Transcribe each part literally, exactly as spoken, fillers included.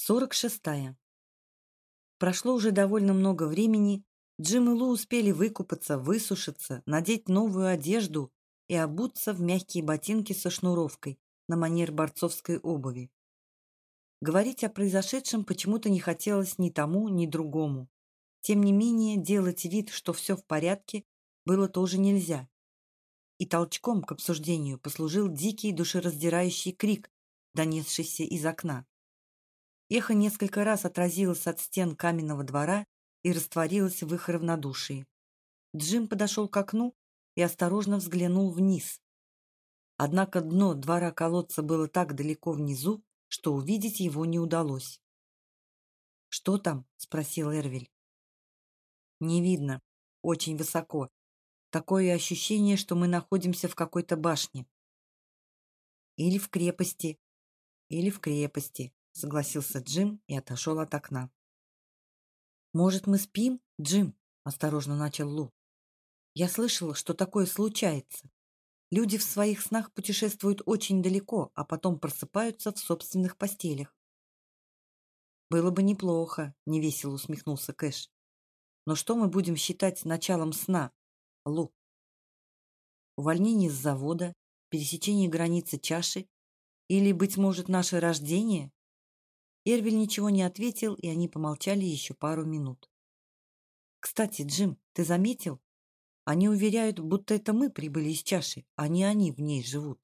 сорок шестая. Прошло уже довольно много времени. Джим и Лу успели выкупаться, высушиться, надеть новую одежду и обуться в мягкие ботинки со шнуровкой на манер борцовской обуви. Говорить о произошедшем почему-то не хотелось ни тому, ни другому. Тем не менее, делать вид, что все в порядке, было тоже нельзя. И толчком к обсуждению послужил дикий душераздирающий крик, донесшийся из окна. Эхо несколько раз отразилось от стен каменного двора и растворилось в их равнодушии. Джим подошел к окну и осторожно взглянул вниз. Однако дно двора колодца было так далеко внизу, что увидеть его не удалось. «Что там?» — спросил Эрвиль. «Не видно. Очень высоко. Такое ощущение, что мы находимся в какой-то башне. Или в крепости. Или в крепости», — согласился Джим и отошел от окна. «Может, мы спим, Джим?» — осторожно начал Лу. «Я слышала, что такое случается. Люди в своих снах путешествуют очень далеко, а потом просыпаются в собственных постелях». «Было бы неплохо», — невесело усмехнулся Кэш. «Но что мы будем считать началом сна, Лу? Увольнение с завода, пересечение границы чаши или, быть может, наше рождение?» Эрвиль ничего не ответил, и они помолчали еще пару минут. «Кстати, Джим, ты заметил? Они уверяют, будто это мы прибыли из чаши, а не они в ней живут».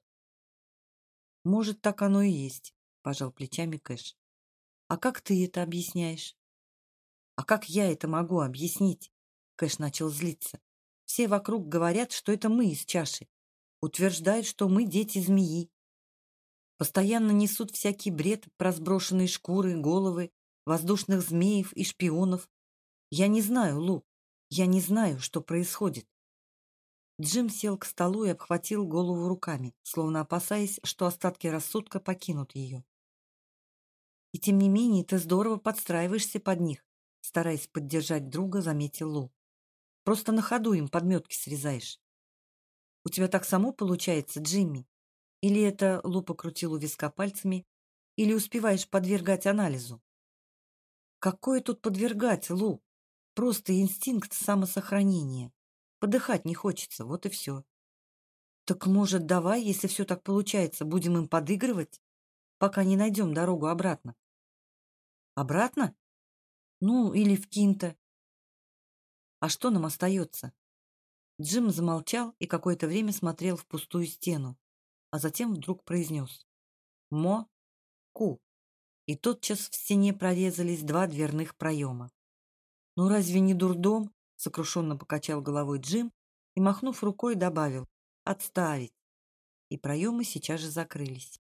«Может, так оно и есть», — пожал плечами Кэш. «А как ты это объясняешь?» «А как я это могу объяснить?» Кэш начал злиться. «Все вокруг говорят, что это мы из чаши. Утверждают, что мы дети змеи. Постоянно несут всякий бред про сброшенные шкуры, головы, воздушных змеев и шпионов. Я не знаю, Лу, я не знаю, что происходит». Джим сел к столу и обхватил голову руками, словно опасаясь, что остатки рассудка покинут ее. «И тем не менее ты здорово подстраиваешься под них», стараясь поддержать друга, заметил Лу. «Просто на ходу им подметки срезаешь. У тебя так само получается, Джимми? Или это, — Лу покрутил у виска пальцами, — или успеваешь подвергать анализу?» «Какое тут подвергать, Лу? Просто инстинкт самосохранения. Подыхать не хочется, вот и все». «Так, может, давай, если все так получается, будем им подыгрывать, пока не найдем дорогу обратно?» «Обратно? Ну, или в Кинто. А что нам остается?» Джим замолчал и какое-то время смотрел в пустую стену, а затем вдруг произнес «Мо-ку», и тотчас в стене прорезались два дверных проема. «Ну разве не дурдом?» — сокрушенно покачал головой Джим и, махнув рукой, добавил «Отставить». И проемы сейчас же закрылись.